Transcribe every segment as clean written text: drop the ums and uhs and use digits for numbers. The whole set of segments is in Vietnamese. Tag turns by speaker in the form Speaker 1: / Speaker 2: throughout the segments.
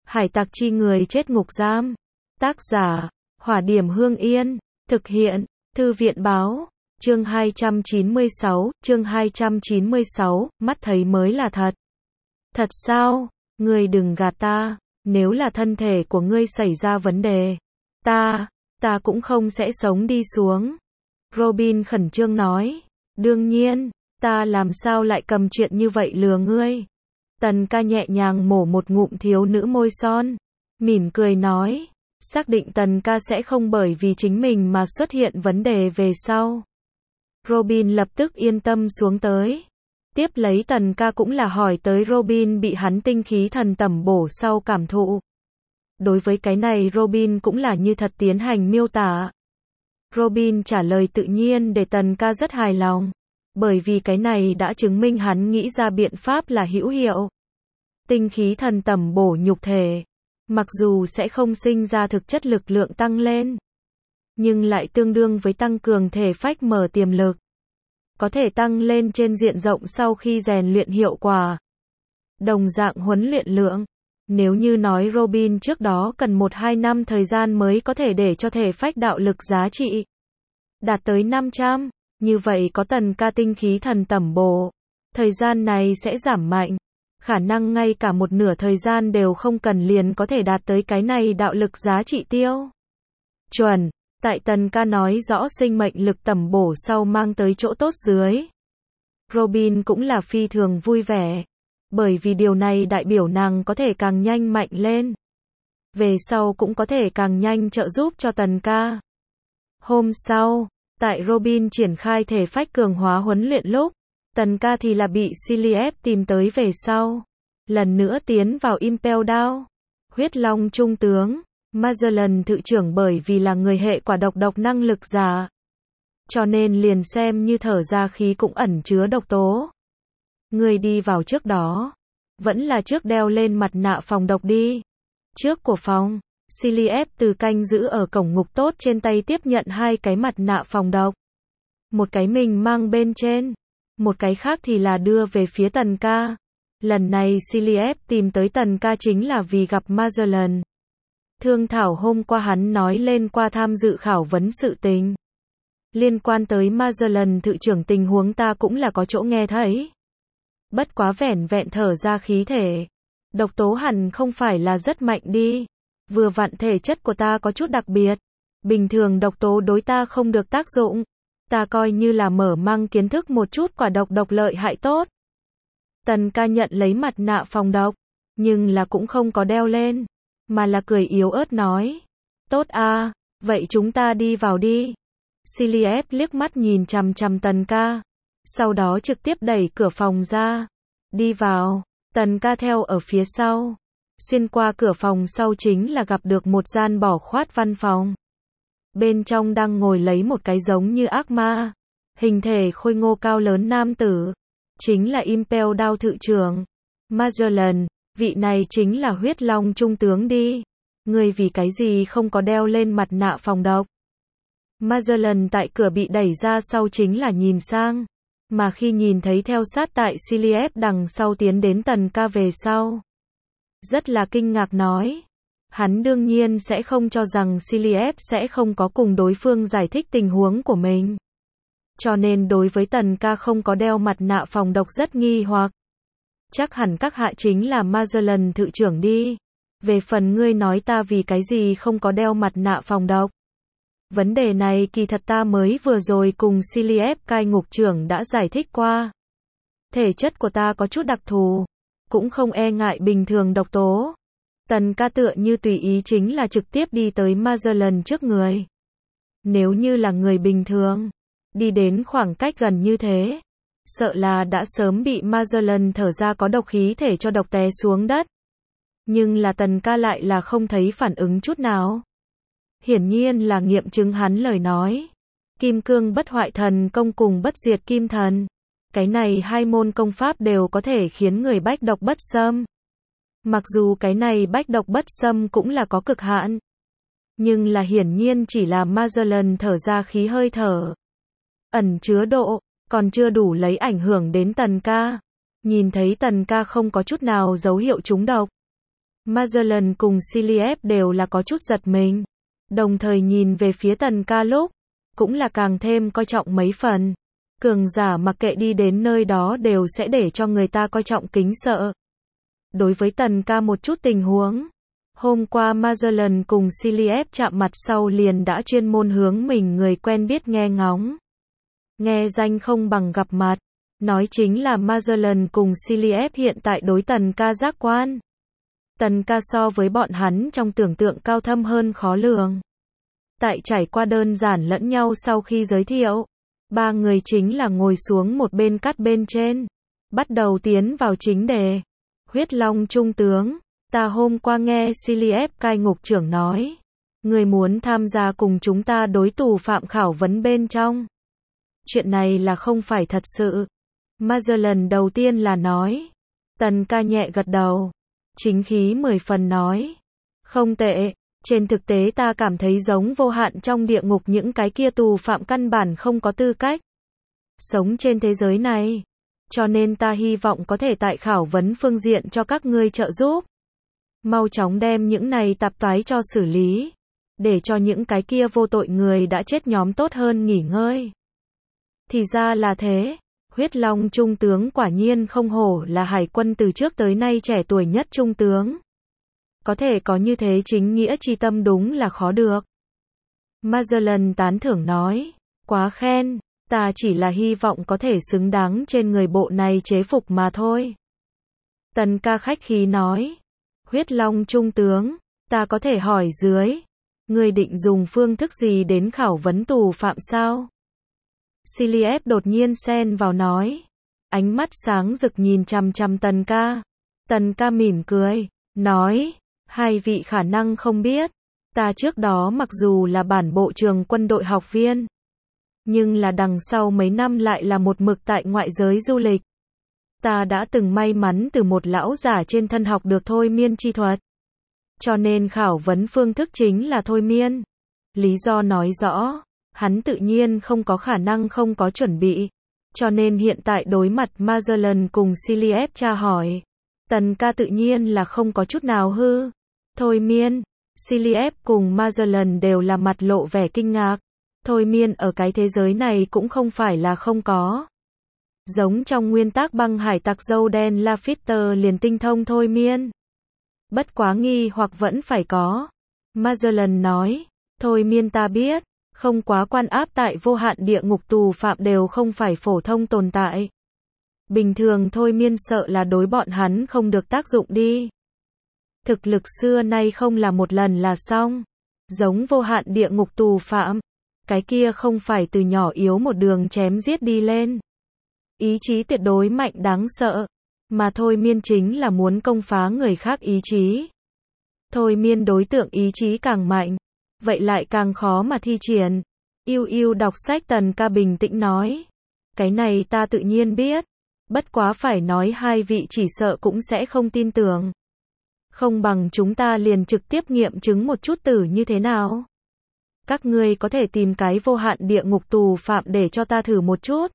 Speaker 1: Hải tặc chi người chết ngục giam. Tác giả, Hỏa Điểm Hương Yên. Thực hiện, Thư viện Báo. Chương 296, mắt thấy mới là thật. Thật sao? Ngươi đừng gạt ta, nếu là thân thể của ngươi xảy ra vấn đề, ta cũng không sẽ sống đi xuống. Robin khẩn trương nói, đương nhiên, ta làm sao lại cầm chuyện như vậy lừa ngươi. Tần ca nhẹ nhàng mổ một ngụm thiếu nữ môi son, mỉm cười nói, xác định Tần ca sẽ không bởi vì chính mình mà xuất hiện vấn đề về sau. Robin lập tức yên tâm xuống tới. Tiếp lấy Tần ca cũng là hỏi tới Robin bị hắn tinh khí thần tẩm bổ sau cảm thụ. Đối với cái này Robin cũng là như thật tiến hành miêu tả. Robin trả lời tự nhiên để Tần ca rất hài lòng. Bởi vì cái này đã chứng minh hắn nghĩ ra biện pháp là hữu hiệu. Tinh khí thần tẩm bổ nhục thể. Mặc dù sẽ không sinh ra thực chất lực lượng tăng lên, nhưng lại tương đương với tăng cường thể phách mở tiềm lực. Có thể tăng lên trên diện rộng sau khi rèn luyện hiệu quả. Đồng dạng huấn luyện lượng. Nếu như nói Robin trước đó cần 1-2 năm thời gian mới có thể để cho thể phách đạo lực giá trị đạt tới 500, như vậy có Tần ca tinh khí thần tẩm bổ, thời gian này sẽ giảm mạnh. Khả năng ngay cả một nửa thời gian đều không cần liền có thể đạt tới cái này đạo lực giá trị tiêu chuẩn. Tại Tần ca nói rõ sinh mệnh lực tẩm bổ sau mang tới chỗ tốt dưới, Robin cũng là phi thường vui vẻ. Bởi vì điều này đại biểu nàng có thể càng nhanh mạnh lên. Về sau cũng có thể càng nhanh trợ giúp cho Tần ca. Hôm sau, tại Robin triển khai thể phách cường hóa huấn luyện lúc, Tần ca thì là bị Cillian tìm tới về sau. Lần nữa tiến vào Impel Down. Huyết Long Trung tướng, Magellan thự trưởng bởi vì là người hệ quả độc năng lực giả, cho nên liền xem như thở ra khí cũng ẩn chứa độc tố. Người đi vào trước đó, vẫn là trước đeo lên mặt nạ phòng độc đi. Trước của phòng, Cillian từ canh giữ ở cổng ngục tốt trên tay tiếp nhận 2 cái mặt nạ phòng độc. Một cái mình mang bên trên, một cái khác thì là đưa về phía Tần ca. Lần này Cillian tìm tới Tần ca chính là vì gặp Magellan. Thương thảo hôm qua hắn nói lên qua tham dự khảo vấn sự tình. Liên quan tới Magellan thự trưởng tình huống ta cũng là có chỗ nghe thấy. Bất quá vẻn vẹn thở ra khí thể. Độc tố hẳn không phải là rất mạnh đi. Vừa vặn thể chất của ta có chút đặc biệt. Bình thường độc tố đối ta không được tác dụng. Ta coi như là mở mang kiến thức một chút quả độc lợi hại tốt. Tần ca nhận lấy mặt nạ phòng độc, nhưng là cũng không có đeo lên, mà là cười yếu ớt nói. Tốt à, vậy chúng ta đi vào đi. Cillian liếc mắt nhìn chằm chằm Tần ca, sau đó trực tiếp đẩy cửa phòng ra. Đi vào, Tần ca theo ở phía sau. Xuyên qua cửa phòng sau chính là gặp được một gian bỏ khoát văn phòng. Bên trong đang ngồi lấy một cái giống như ác ma, hình thể khôi ngô cao lớn nam tử. Chính là Impel Down thự trưởng. Magellan, vị này chính là Huyết Long trung tướng đi. Người vì cái gì không có đeo lên mặt nạ phòng độc? Magellan tại cửa bị đẩy ra sau chính là nhìn sang. Mà khi nhìn thấy theo sát tại Cillian đằng sau tiến đến Tần ca về sau, rất là kinh ngạc nói. Hắn đương nhiên sẽ không cho rằng Cillian sẽ không có cùng đối phương giải thích tình huống của mình. Cho nên đối với Tần ca không có đeo mặt nạ phòng độc rất nghi hoặc. Chắc hẳn các hạ chính là Magellan thự trưởng đi. Về phần ngươi nói ta vì cái gì không có đeo mặt nạ phòng độc. Vấn đề này kỳ thật ta mới vừa rồi cùng Cillian cai ngục trưởng đã giải thích qua. Thể chất của ta có chút đặc thù, cũng không e ngại bình thường độc tố. Tần ca tựa như tùy ý chính là trực tiếp đi tới Magellan trước người. Nếu như là người bình thường, đi đến khoảng cách gần như thế, sợ là đã sớm bị Magellan thở ra có độc khí thể cho độc té xuống đất. Nhưng là Tần ca lại là không thấy phản ứng chút nào. Hiển nhiên là nghiệm chứng hắn lời nói. Kim cương bất hoại thần công cùng bất diệt kim thần. Cái này 2 môn công pháp đều có thể khiến người bách độc bất xâm. Mặc dù cái này bách độc bất xâm cũng là có cực hạn. Nhưng là hiển nhiên chỉ là Magellan thở ra khí hơi thở. Ẩn chứa độ, còn chưa đủ lấy ảnh hưởng đến Tần ca. Nhìn thấy Tần ca không có chút nào dấu hiệu trúng độc. Magellan cùng Cilliers đều là có chút giật mình. Đồng thời nhìn về phía Tần Ca lúc, cũng là càng thêm coi trọng mấy phần. Cường giả mặc kệ đi đến nơi đó đều sẽ để cho người ta coi trọng kính sợ. Đối với Tần Ca một chút tình huống, hôm qua Magellan cùng Cilliers chạm mặt sau liền đã chuyên môn hướng mình người quen biết nghe ngóng. Nghe danh không bằng gặp mặt, nói chính là Magellan cùng Cilliers hiện tại đối Tần Ca giác quan. Tần Ca so với bọn hắn trong tưởng tượng cao thâm hơn khó lường. Tại trải qua đơn giản lẫn nhau sau khi giới thiệu, ba người chính là ngồi xuống một bên cắt bên trên, bắt đầu tiến vào chính đề. Huyết Long Trung tướng, ta hôm qua nghe Cilliers cai ngục trưởng nói, người muốn tham gia cùng chúng ta đối tù phạm khảo vấn bên trong. Chuyện này là không phải thật sự. Magellan đầu tiên là nói. Tần Ca nhẹ gật đầu, chính khí 10 phần nói, không tệ. Trên thực tế ta cảm thấy giống vô hạn trong địa ngục những cái kia tù phạm căn bản không có tư cách sống trên thế giới này. Cho nên ta hy vọng có thể tại khảo vấn phương diện cho các ngươi trợ giúp. Mau chóng đem những này tạp toái cho xử lý. Để cho những cái kia vô tội người đã chết nhóm tốt hơn nghỉ ngơi. Thì ra là thế. Huyết Long Trung tướng quả nhiên không hổ là hải quân từ trước tới nay trẻ tuổi nhất trung tướng. Có thể có như thế chính nghĩa chi tâm đúng là khó được. Magellan tán thưởng nói, quá khen, ta chỉ là hy vọng có thể xứng đáng trên người bộ này chế phục mà thôi. Tần Ca khách khí nói, Huyết Long Trung tướng, ta có thể hỏi dưới, ngươi định dùng phương thức gì đến khảo vấn tù phạm sao? Cilliers đột nhiên xen vào nói, ánh mắt sáng rực nhìn chằm chằm Tần Ca. Tần Ca mỉm cười, nói, hai vị khả năng không biết, ta trước đó mặc dù là bản bộ trường quân đội học viên, nhưng là đằng sau mấy năm lại là một mực tại ngoại giới du lịch. Ta đã từng may mắn từ một lão giả trên thân học được thôi miên chi thuật. Cho nên khảo vấn phương thức chính là thôi miên. Lý do nói rõ, hắn tự nhiên không có khả năng không có chuẩn bị. Cho nên hiện tại đối mặt Magellan cùng Cilliers tra hỏi, Tần Ca tự nhiên là không có chút nào hư. Thôi miên, Cilliers cùng Magellan đều là mặt lộ vẻ kinh ngạc. Thôi miên ở cái thế giới này cũng không phải là không có. Giống trong nguyên tắc băng hải tặc dâu đen Lafitte liền tinh thông thôi miên. Bất quá nghi hoặc vẫn phải có. Magellan nói, thôi miên ta biết, không quá quan áp tại vô hạn địa ngục tù phạm đều không phải phổ thông tồn tại. Bình thường thôi miên sợ là đối bọn hắn không được tác dụng đi. Thực lực xưa nay không là một lần là xong. Giống vô hạn địa ngục tù phạm, cái kia không phải từ nhỏ yếu một đường chém giết đi lên. Ý chí tuyệt đối mạnh đáng sợ, mà thôi miên chính là muốn công phá người khác ý chí. Thôi miên đối tượng ý chí càng mạnh, vậy lại càng khó mà thi triển. Yêu đọc sách Tần Ca bình tĩnh nói, cái này ta tự nhiên biết, bất quá phải nói hai vị chỉ sợ cũng sẽ không tin tưởng. Không bằng chúng ta liền trực tiếp nghiệm chứng một chút tử như thế nào. Các ngươi có thể tìm cái vô hạn địa ngục tù phạm để cho ta thử một chút.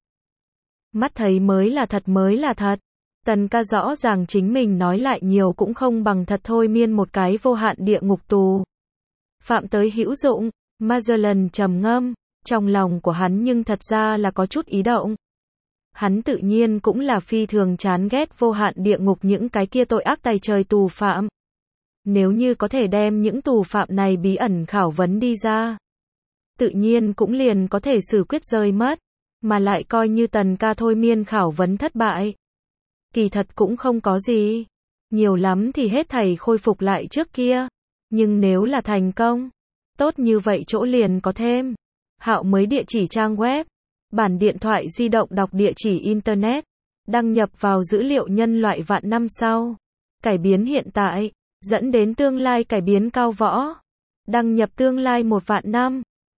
Speaker 1: Mắt thấy mới là thật. Tần Ca rõ ràng chính mình nói lại nhiều cũng không bằng thật thôi miên một cái vô hạn địa ngục tù phạm tới hữu dụng. Magellan trầm ngâm, trong lòng của hắn nhưng thật ra là có chút ý động. Hắn tự nhiên cũng là phi thường chán ghét vô hạn địa ngục những cái kia tội ác tày trời tù phạm. Nếu như có thể đem những tù phạm này bí ẩn khảo vấn đi ra, tự nhiên cũng liền có thể xử quyết rơi mất, mà lại coi như Tần Ca thôi miên khảo vấn thất bại. Kỳ thật cũng không có gì, nhiều lắm thì hết thảy khôi phục lại trước kia, nhưng nếu là thành công, tốt như vậy chỗ liền có thêm. Hạo mới địa chỉ trang web, bản điện thoại di động đọc địa chỉ internet, đăng nhập vào dữ liệu nhân loại vạn năm sau, cải biến hiện tại, dẫn đến tương lai cải biến cao võ, đăng nhập tương lai 1 vạn năm.